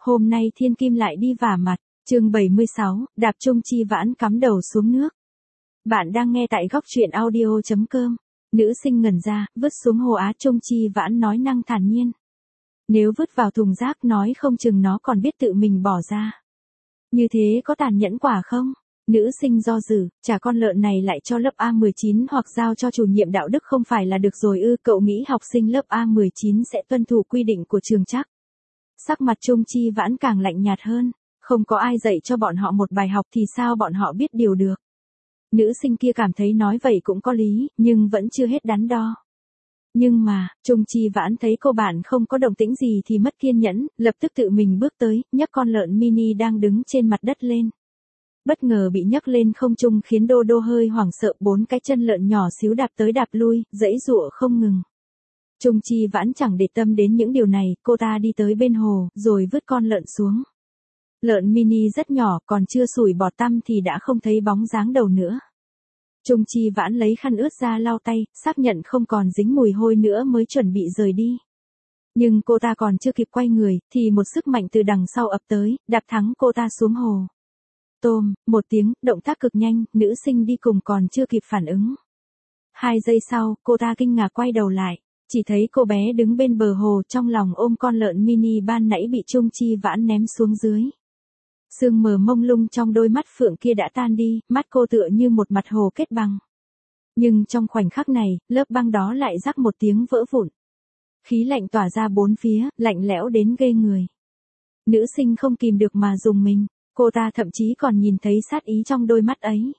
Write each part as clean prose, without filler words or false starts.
Hôm nay Thiên Kim lại đi vả mặt, chương 76, đạp Trung Chi Vãn cắm đầu xuống nước. Bạn đang nghe tại góc truyện audio.com. Nữ sinh ngẩn ra, vứt xuống hồ Á. Trung Chi Vãn nói năng thản nhiên. Nếu vứt vào thùng rác nói không chừng nó còn biết tự mình bỏ ra. Như thế có tàn nhẫn quả không? Nữ sinh do dự, trả con lợn này lại cho lớp A19 hoặc giao cho chủ nhiệm đạo đức không phải là được rồi ư? Cậu nghĩ học sinh lớp A19 sẽ tuân thủ quy định của trường chắc? Sắc mặt Trung Chi Vãn càng lạnh nhạt hơn, không có ai dạy cho bọn họ một bài học thì sao bọn họ biết điều được. Nữ sinh kia cảm thấy nói vậy cũng có lý, nhưng vẫn chưa hết đắn đo. Nhưng mà, Trung Chi Vãn thấy cô bạn không có động tĩnh gì thì mất kiên nhẫn, lập tức tự mình bước tới, nhấc con lợn mini đang đứng trên mặt đất lên. Bất ngờ bị nhấc lên không trung khiến Đô Đô hơi hoảng sợ, 4 cái chân lợn nhỏ xíu đạp tới đạp lui, giãy giụa không ngừng. Trung Chi Vãn chẳng để tâm đến những điều này, cô ta đi tới bên hồ, rồi vứt con lợn xuống. Lợn mini rất nhỏ, còn chưa sủi bọt tăm thì đã không thấy bóng dáng đầu nữa. Trung Chi Vãn lấy khăn ướt ra lau tay, xác nhận không còn dính mùi hôi nữa mới chuẩn bị rời đi. Nhưng cô ta còn chưa kịp quay người, thì một sức mạnh từ đằng sau ập tới, đạp thẳng cô ta xuống hồ. Tôm, một tiếng, động tác cực nhanh, nữ sinh đi cùng còn chưa kịp phản ứng. 2 giây sau, cô ta kinh ngạc quay đầu lại, chỉ thấy cô bé đứng bên bờ hồ trong lòng ôm con lợn mini ban nãy bị Trung Chi Vãn ném xuống dưới. Sương mờ mông lung trong đôi mắt phượng kia đã tan đi, mắt cô tựa như một mặt hồ kết băng. Nhưng trong khoảnh khắc này, lớp băng đó lại rắc một tiếng vỡ vụn. Khí lạnh tỏa ra bốn phía, lạnh lẽo đến ghê người. Nữ sinh không kìm được mà rùng mình, cô ta thậm chí còn nhìn thấy sát ý trong đôi mắt ấy.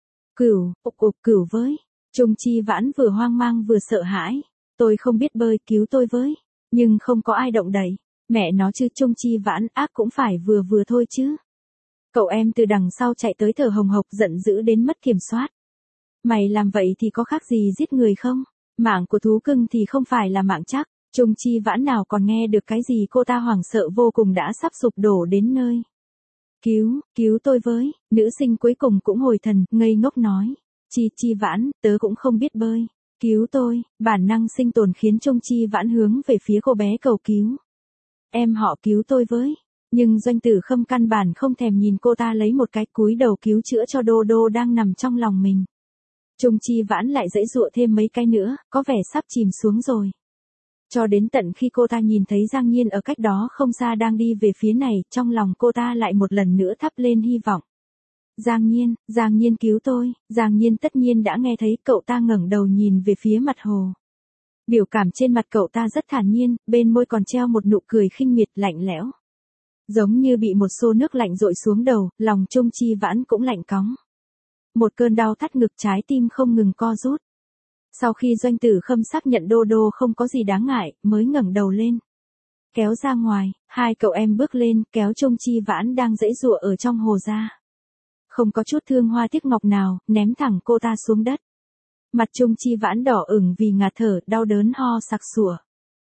Cửu với. Trung Chi Vãn vừa hoang mang vừa sợ hãi. Tôi không biết bơi, cứu tôi với. Nhưng không có ai động đậy. Mẹ nó chứ, Trung Chi Vãn ác cũng phải vừa vừa thôi chứ. Cậu em từ đằng sau chạy tới thở hồng hộc, giận dữ đến mất kiểm soát. Mày làm vậy thì có khác gì giết người không? Mạng của thú cưng thì không phải là mạng chắc. Trung Chi Vãn nào còn nghe được cái gì, cô ta hoảng sợ vô cùng đã sắp sụp đổ đến nơi. Cứu tôi với. Nữ sinh cuối cùng cũng hồi thần, ngây ngốc nói. Chi Vãn, tớ cũng không biết bơi. Cứu tôi. Bản năng sinh tồn khiến Trung Chi Vãn hướng về phía cô bé cầu cứu. Em họ cứu tôi với. Nhưng Doanh Tử Khâm căn bản không thèm nhìn cô ta, lấy một cái cúi đầu cứu chữa cho Đô Đô đang nằm trong lòng mình. Trung Chi Vãn lại giãy giụa thêm mấy cái nữa, có vẻ sắp chìm xuống rồi. Cho đến tận khi cô ta nhìn thấy Giang Nhiên ở cách đó không xa đang đi về phía này, trong lòng cô ta lại một lần nữa thắp lên hy vọng. Giang Nhiên cứu tôi. Giang Nhiên tất nhiên đã nghe thấy, cậu ta ngẩng đầu nhìn về phía mặt hồ. Biểu cảm trên mặt cậu ta rất thản nhiên, bên môi còn treo một nụ cười khinh miệt lạnh lẽo. Giống như bị một xô nước lạnh dội xuống đầu, lòng Trung Chi Vãn cũng lạnh cóng. Một cơn đau thắt ngực, trái tim không ngừng co rút. Sau khi Doanh Tử Khâm xác nhận Đô Đô không có gì đáng ngại, mới ngẩng đầu lên. Kéo ra ngoài, 2 cậu em bước lên, kéo Trung Chi Vãn đang giãy giụa ở trong hồ ra. Không có chút thương hoa tiếc ngọc nào, ném thẳng cô ta xuống đất. Mặt Trung Chi Vãn đỏ ửng vì ngạt thở, đau đớn ho sặc sủa.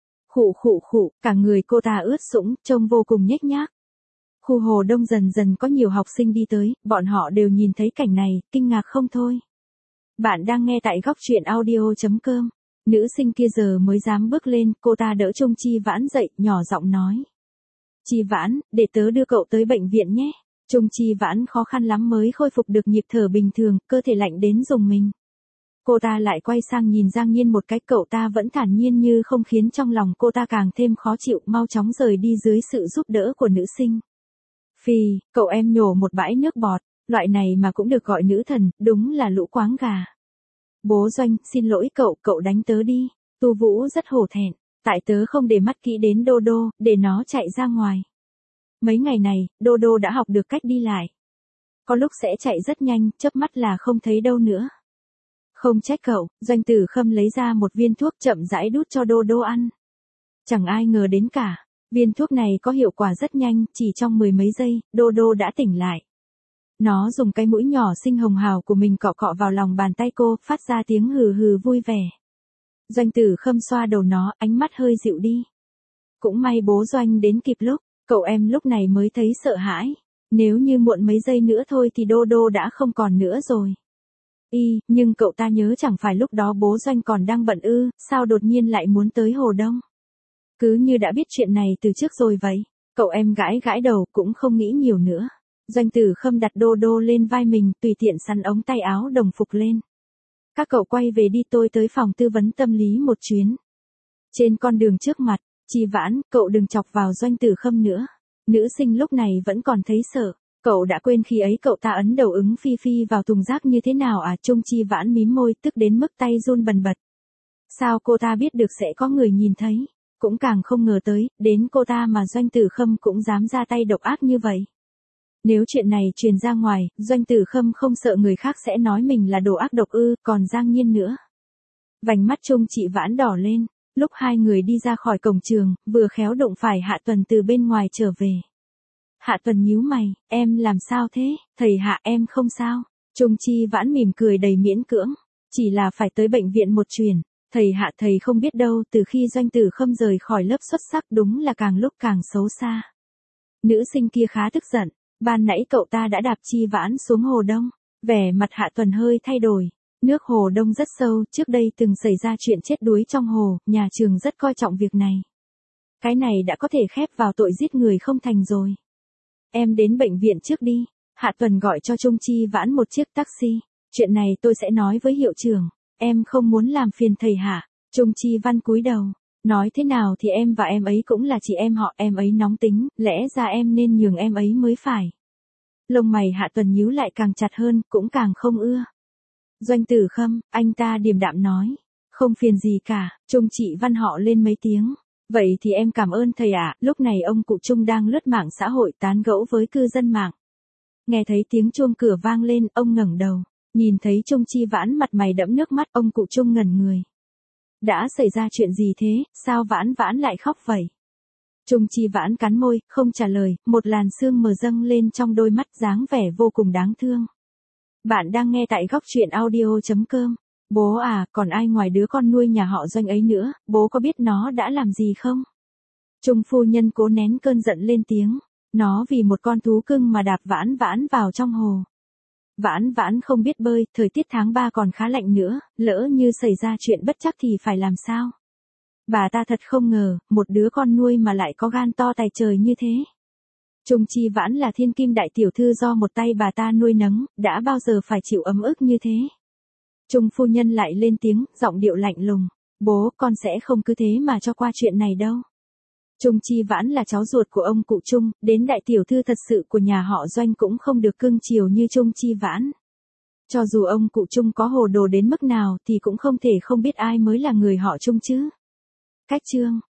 Khụ, cả người cô ta ướt sũng, trông vô cùng nhếch nhác. Khu hồ đông dần dần có nhiều học sinh đi tới, bọn họ đều nhìn thấy cảnh này, kinh ngạc không thôi. Bạn đang nghe tại góc truyện audio.com. Nữ sinh kia giờ mới dám bước lên, cô ta đỡ Trung Chi Vãn dậy, nhỏ giọng nói. Chi Vãn, để tớ đưa cậu tới bệnh viện nhé. Trung Chi Vãn khó khăn lắm mới khôi phục được nhịp thở bình thường, cơ thể lạnh đến rùng mình. Cô ta lại quay sang nhìn Giang Nhiên một cái, cậu ta vẫn thản nhiên như không, khiến trong lòng cô ta càng thêm khó chịu, mau chóng rời đi dưới sự giúp đỡ của nữ sinh. Phì, cậu em nhổ một bãi nước bọt, loại này mà cũng được gọi nữ thần, đúng là lũ quáng gà. Bố Doanh, xin lỗi cậu đánh tớ đi. Tu Vũ rất hổ thẹn, tại tớ không để mắt kỹ đến Đô Đô, để nó chạy ra ngoài. Mấy ngày này, Đô Đô đã học được cách đi lại. Có lúc sẽ chạy rất nhanh, chớp mắt là không thấy đâu nữa. Không trách cậu. Doanh Tử Khâm lấy ra một viên thuốc chậm rãi đút cho Đô Đô ăn. Chẳng ai ngờ đến cả. Viên thuốc này có hiệu quả rất nhanh, chỉ trong 10 mấy giây, Đô Đô đã tỉnh lại. Nó dùng cái mũi nhỏ xinh hồng hào của mình cọ cọ vào lòng bàn tay cô, phát ra tiếng hừ hừ vui vẻ. Doanh Tử Khâm xoa đầu nó, ánh mắt hơi dịu đi. Cũng may bố Doanh đến kịp lúc, cậu em lúc này mới thấy sợ hãi. Nếu như muộn mấy giây nữa thôi thì Đô Đô đã không còn nữa rồi. Nhưng cậu ta nhớ chẳng phải lúc đó bố Doanh còn đang bận ư, sao đột nhiên lại muốn tới hồ đông. Cứ như đã biết chuyện này từ trước rồi vậy. Cậu em gãi gãi đầu cũng không nghĩ nhiều nữa. Doanh Tử Khâm đặt đô đô lên vai mình, tùy tiện sắn ống tay áo đồng phục lên. Các cậu quay về đi, tôi tới phòng tư vấn tâm lý một chuyến. Trên con đường trước mặt, Chi Vãn, cậu đừng chọc vào Doanh Tử Khâm nữa. Nữ sinh lúc này vẫn còn thấy sợ. Cậu đã quên khi ấy cậu ta ấn đầu ứng Phi Phi vào thùng rác như thế nào à? Trung Chi Vãn mím môi, tức đến mức tay run bần bật. Sao cô ta biết được sẽ có người nhìn thấy? Cũng càng không ngờ tới, đến cô ta mà Doanh Tử Khâm cũng dám ra tay độc ác như vậy. Nếu chuyện này truyền ra ngoài, Doanh Tử Khâm không sợ người khác sẽ nói mình là đồ ác độc ư, còn Giang Nhiên nữa. Vành mắt Trung Chị Vãn đỏ lên, lúc hai người đi ra khỏi cổng trường, vừa khéo đụng phải Hạ Tuần từ bên ngoài trở về. Hạ Tuần nhíu mày, em làm sao thế? Thầy Hạ, em không sao. Trung Chi Vãn mỉm cười đầy miễn cưỡng, chỉ là phải tới bệnh viện một chuyến. Thầy Hạ, thầy không biết đâu, từ khi Doanh Tử Khâm rời khỏi lớp xuất sắc đúng là càng lúc càng xấu xa. Nữ sinh kia khá tức giận, ban nãy cậu ta đã đạp Chi Vãn xuống hồ Đông. Vẻ mặt Hạ Tuần hơi thay đổi. Nước hồ Đông rất sâu, trước đây từng xảy ra chuyện chết đuối trong hồ, nhà trường rất coi trọng việc này. Cái này đã có thể khép vào tội giết người không thành rồi. Em đến bệnh viện trước đi. Hạ Tuần gọi cho Trung Chi Vãn một chiếc taxi. Chuyện này tôi sẽ nói với hiệu trưởng. Em không muốn làm phiền thầy Hạ. Trung Chi Văn cúi đầu. Nói thế nào thì em và em ấy cũng là chị em họ, em ấy nóng tính, lẽ ra em nên nhường em ấy mới phải. Lông mày Hạ Tuần nhíu lại càng chặt hơn, cũng càng không ưa. Doanh Tử Khâm, anh ta điềm đạm nói. Không phiền gì cả, Trung Chị Văn họ lên mấy tiếng. Vậy thì em cảm ơn thầy ạ. Lúc này ông cụ Trung đang lướt mạng xã hội tán gẫu với cư dân mạng. Nghe thấy tiếng chuông cửa vang lên, ông ngẩng đầu. Nhìn thấy Trung Chi Vãn mặt mày đẫm nước mắt, ông cụ Trung ngẩn người. Đã xảy ra chuyện gì thế, sao Vãn Vãn lại khóc vậy? Trung Chi Vãn cắn môi, không trả lời, một làn sương mờ dâng lên trong đôi mắt, dáng vẻ vô cùng đáng thương. Bạn đang nghe tại góc truyện audio.com. Bố à, còn ai ngoài đứa con nuôi nhà họ Doanh ấy nữa, bố có biết nó đã làm gì không? Trung phu nhân cố nén cơn giận lên tiếng. Nó vì một con thú cưng mà đạp Vãn Vãn vào trong hồ. Vãn Vãn không biết bơi, thời tiết tháng 3 còn khá lạnh nữa, lỡ như xảy ra chuyện bất trắc thì phải làm sao? Bà ta thật không ngờ, một đứa con nuôi mà lại có gan to tài trời như thế. Trung Chi Vãn là thiên kim đại tiểu thư do một tay bà ta nuôi nấng, đã bao giờ phải chịu ấm ức như thế. Trung phu nhân lại lên tiếng, giọng điệu lạnh lùng. Bố, con sẽ không cứ thế mà cho qua chuyện này đâu. Trung Chi Vãn là cháu ruột của ông cụ Trung, đến đại tiểu thư thật sự của nhà họ Doanh cũng không được cưng chiều như Trung Chi Vãn. Cho dù ông cụ Trung có hồ đồ đến mức nào thì cũng không thể không biết ai mới là người họ Trung chứ. Cách chương